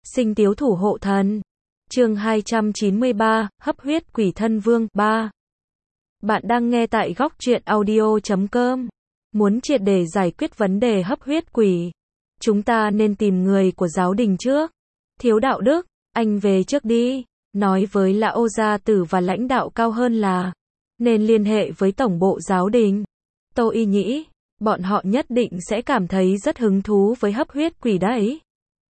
Sinh tiếu thủ hộ thần. Chương 293, hấp huyết quỷ thân vương 3. Bạn đang nghe tại góc truyện audio.com. Muốn triệt để giải quyết vấn đề hấp huyết quỷ, chúng ta nên tìm người của giáo đình trước. Thiếu đạo đức, anh về trước đi. Nói với lão gia tử và lãnh đạo cao hơn là nên liên hệ với tổng bộ giáo đình. Tô Y nghĩ, bọn họ nhất định sẽ cảm thấy rất hứng thú với hấp huyết quỷ đấy.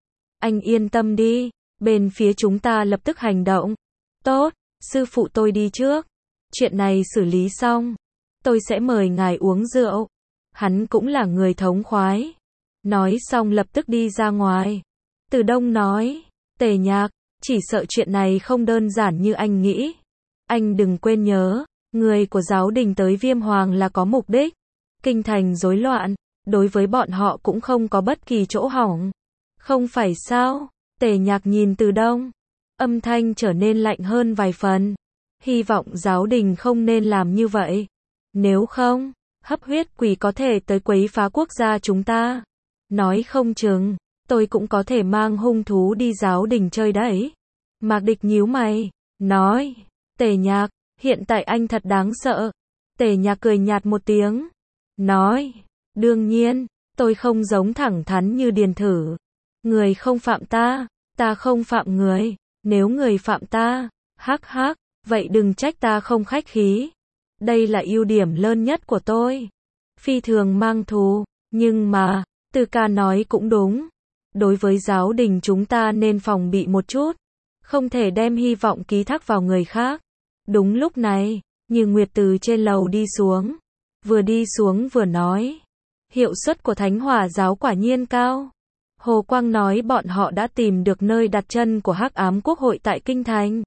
Anh yên tâm đi, bên phía chúng ta lập tức hành động. Tốt, sư phụ tôi đi trước. Chuyện này xử lý xong, tôi sẽ mời ngài uống rượu. Hắn cũng là người thống khoái. Nói xong lập tức đi ra ngoài. Từ Đông nói, Tề Nhạc, chỉ sợ chuyện này không đơn giản như anh nghĩ. Anh đừng quên nhớ, người của giáo đình tới Viêm Hoàng là có mục đích. Kinh thành rối loạn, đối với bọn họ cũng không có bất kỳ chỗ hỏng. Không phải sao? Tề Nhạc nhìn Từ Đông, âm thanh trở nên lạnh hơn vài phần. Hy vọng giáo đình không nên làm như vậy. Nếu không, hấp huyết quỷ có thể tới quấy phá quốc gia chúng ta. Nói không chừng, tôi cũng có thể mang hung thú đi giáo đình chơi đấy. Mạc Địch nhíu mày, nói, Tề Nhạc, hiện tại anh thật đáng sợ. Tề Nhạc cười nhạt một tiếng, nói, đương nhiên, tôi không giống thẳng thắn như Điền Thử. Người không phạm ta, ta không phạm người, nếu người phạm ta, hắc hắc, vậy đừng trách ta không khách khí. Đây là ưu điểm lớn nhất của tôi. Phi thường mang thù, nhưng mà, Từ ca nói cũng đúng. Đối với giáo đình chúng ta nên phòng bị một chút. Không thể đem hy vọng ký thác vào người khác. Đúng lúc này, Như Nguyệt từ trên lầu đi xuống. Vừa đi xuống vừa nói. Hiệu suất của Thánh Hỏa giáo quả nhiên cao. Hồ Quang nói bọn họ đã tìm được nơi đặt chân của Hắc Ám Quốc hội tại Kinh Thành.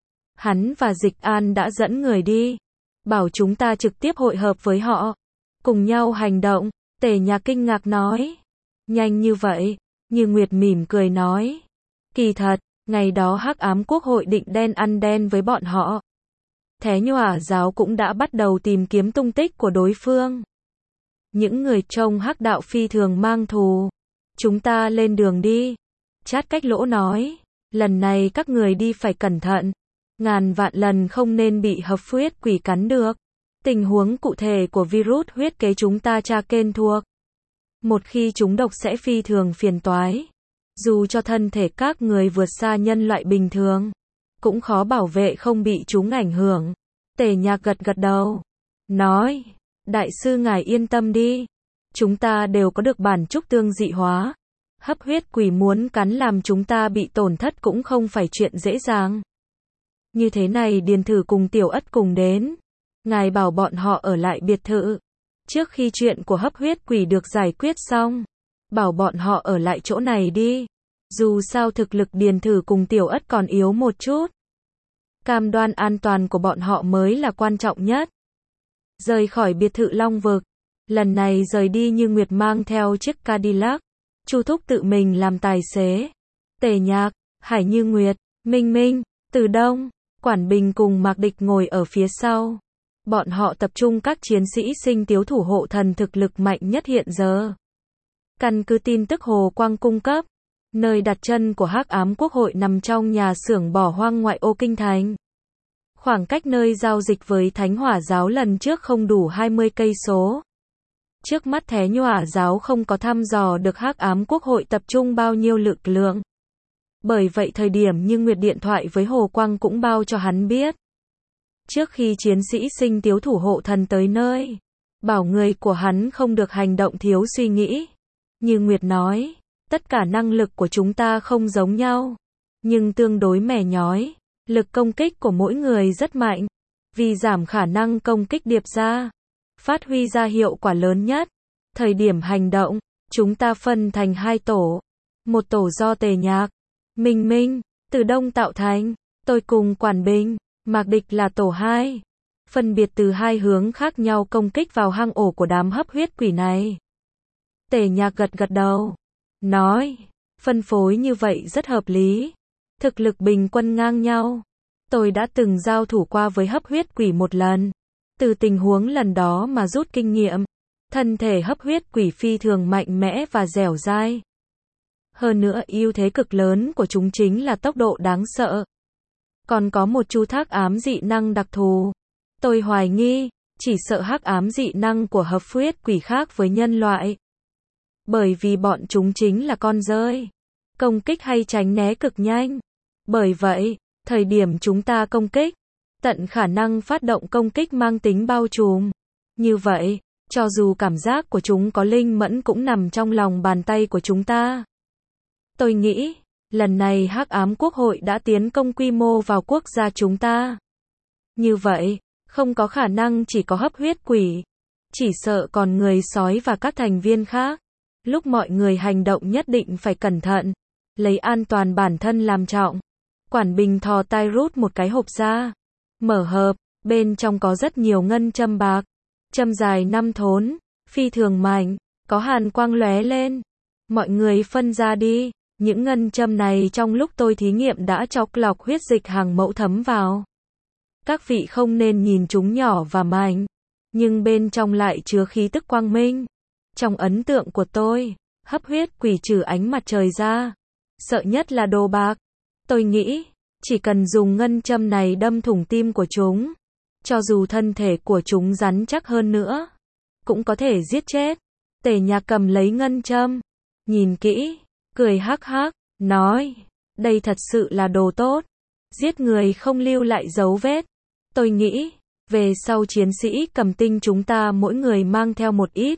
Hắn và Dịch An đã dẫn người đi. Bảo chúng ta trực tiếp hội hợp với họ. Cùng nhau hành động. Tề Nhạc kinh ngạc nói. Nhanh như vậy? Như Nguyệt mỉm cười nói. Kỳ thật, ngày đó Hắc Ám Quốc hội định đen ăn đen với bọn họ. Thế Nhỏa giáo cũng đã bắt đầu tìm kiếm tung tích của đối phương. Những người trông Hắc đạo phi thường mang thù. Chúng ta lên đường đi. Chát Cách Lỗ nói. Lần này các người đi phải cẩn thận. Ngàn vạn lần không nên bị hấp huyết quỷ cắn được. Tình huống cụ thể của virus huyết kế chúng ta tra kên thuộc. Một khi chúng độc sẽ phi thường phiền toái. Dù cho thân thể các người vượt xa nhân loại bình thường, cũng khó bảo vệ không bị chúng ảnh hưởng. Tề Nhạc gật gật đầu. Nói, đại sư ngài yên tâm đi. Chúng ta đều có được bản trúc tương dị hóa. Hấp huyết quỷ muốn cắn làm chúng ta bị tổn thất cũng không phải chuyện dễ dàng. Như thế này Điền Thử cùng Tiểu Ất cùng đến. Ngài bảo bọn họ ở lại biệt thự. Trước khi chuyện của hấp huyết quỷ được giải quyết xong, bảo bọn họ ở lại chỗ này đi. Dù sao thực lực Điền Thử cùng Tiểu Ất còn yếu một chút. Cam đoan an toàn của bọn họ mới là quan trọng nhất. Rời khỏi biệt thự Long Vực. Lần này rời đi Như Nguyệt mang theo chiếc Cadillac. Chu Thúc tự mình làm tài xế. Tề Nhạc, Hải Như Nguyệt, Minh Minh, Từ Đông, Quản Bình cùng Mạc Địch ngồi ở phía sau. Bọn họ tập trung các chiến sĩ sinh tiếu thủ hộ thần thực lực mạnh nhất hiện giờ. Căn cứ tin tức Hồ Quang cung cấp, nơi đặt chân của Hắc Ám Quốc hội nằm trong nhà xưởng bỏ hoang ngoại ô Kinh Thành. Khoảng cách nơi giao dịch với Thánh Hỏa giáo lần trước không đủ 20 cây số. Trước mắt Thế Nhỏa giáo không có thăm dò được Hắc Ám Quốc hội tập trung bao nhiêu lực lượng. Bởi vậy thời điểm Như Nguyệt điện thoại với Hồ Quang cũng bao cho hắn biết. Trước khi chiến sĩ sinh tiếu thủ hộ thần tới nơi, bảo người của hắn không được hành động thiếu suy nghĩ. Như Nguyệt nói, tất cả năng lực của chúng ta không giống nhau, nhưng tương đối mẻ nhói. Lực công kích của mỗi người rất mạnh, vì giảm khả năng công kích điệp ra, phát huy ra hiệu quả lớn nhất. Thời điểm hành động, chúng ta phân thành hai tổ. Một tổ do Tề Nhạc, Minh Minh, Từ Đông tạo thành, tôi cùng Quản Bình, Mạc Địch là tổ 2. Phân biệt từ hai hướng khác nhau công kích vào hang ổ của đám hấp huyết quỷ này. Tề Nhạc gật gật đầu. Nói, phân phối như vậy rất hợp lý. Thực lực bình quân ngang nhau. Tôi đã từng giao thủ qua với hấp huyết quỷ một lần. Từ tình huống lần đó mà rút kinh nghiệm. Thân thể hấp huyết quỷ phi thường mạnh mẽ và dẻo dai. Hơn nữa ưu thế cực lớn của chúng chính là tốc độ đáng sợ. Còn có một chu thác ám dị năng đặc thù. Tôi hoài nghi, chỉ sợ hắc ám dị năng của hợp huyết quỷ khác với nhân loại. Bởi vì bọn chúng chính là con rơi. Công kích hay tránh né cực nhanh. Bởi vậy, thời điểm chúng ta công kích, tận khả năng phát động công kích mang tính bao trùm. Như vậy, cho dù cảm giác của chúng có linh mẫn cũng nằm trong lòng bàn tay của chúng ta. Tôi nghĩ, lần này hắc ám quốc hội đã tiến công quy mô vào quốc gia chúng ta. Như vậy, không có khả năng chỉ có hấp huyết quỷ. Chỉ sợ còn người sói và các thành viên khác. Lúc mọi người hành động nhất định phải cẩn thận. Lấy an toàn bản thân làm trọng. Quản Bình thò tay rút một cái hộp ra. Mở hộp, bên trong có rất nhiều ngân châm bạc. Châm dài 5 thốn, phi thường mạnh, có hàn quang lóe lên. Mọi người phân ra đi. Những ngân châm này trong lúc tôi thí nghiệm đã chọc lọc huyết dịch hàng mẫu thấm vào. Các vị không nên nhìn chúng nhỏ và mạnh, nhưng bên trong lại chứa khí tức quang minh. Trong ấn tượng của tôi, hấp huyết quỷ trừ ánh mặt trời ra, sợ nhất là đồ bạc. Tôi nghĩ, chỉ cần dùng ngân châm này đâm thủng tim của chúng, cho dù thân thể của chúng rắn chắc hơn nữa, cũng có thể giết chết. Tề Nhạc cầm lấy ngân châm, nhìn kỹ, cười hắc hắc, nói, đây thật sự là đồ tốt, giết người không lưu lại dấu vết. Tôi nghĩ, về sau chiến sĩ cầm tinh chúng ta mỗi người mang theo một ít.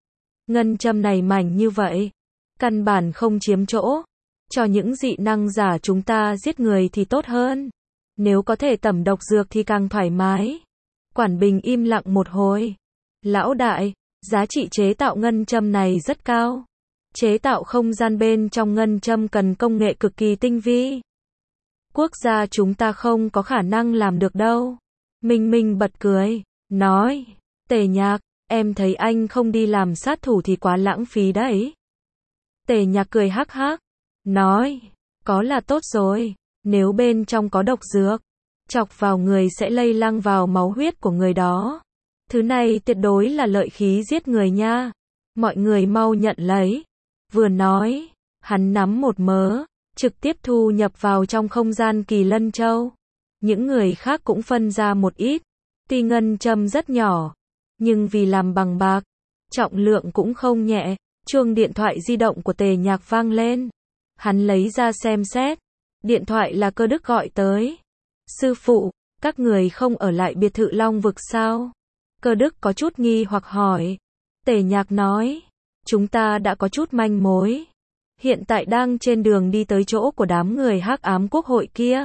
Ngân châm này mảnh như vậy, căn bản không chiếm chỗ. Cho những dị năng giả chúng ta giết người thì tốt hơn. Nếu có thể tẩm độc dược thì càng thoải mái. Quản Bình im lặng một hồi. Lão đại, giá trị chế tạo ngân châm này rất cao. Chế tạo không gian bên trong ngân châm cần công nghệ cực kỳ tinh vi. Quốc gia chúng ta không có khả năng làm được đâu. Minh Minh bật cười, nói, Tề Nhạc, em thấy anh không đi làm sát thủ thì quá lãng phí đấy. Tề Nhạc cười hắc hắc, nói, có là tốt rồi, nếu bên trong có độc dược, chọc vào người sẽ lây lăng vào máu huyết của người đó. Thứ này tuyệt đối là lợi khí giết người nha. Mọi người mau nhận lấy. Vừa nói, hắn nắm một mớ, trực tiếp thu nhập vào trong không gian Kỳ Lân Châu. Những người khác cũng phân ra một ít. Tuy ngân châm rất nhỏ, nhưng vì làm bằng bạc, trọng lượng cũng không nhẹ. Chuông điện thoại di động của Tề Nhạc vang lên. Hắn lấy ra xem xét. Điện thoại là Cơ Đức gọi tới. Sư phụ, các người không ở lại biệt thự Long Vực sao? Cơ Đức có chút nghi hoặc hỏi. Tề Nhạc nói, chúng ta đã có chút manh mối. Hiện tại đang trên đường đi tới chỗ của đám người hắc ám quốc hội kia.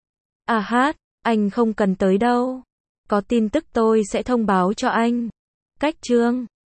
À hát, anh không cần tới đâu. Có tin tức tôi sẽ thông báo cho anh. Cách chương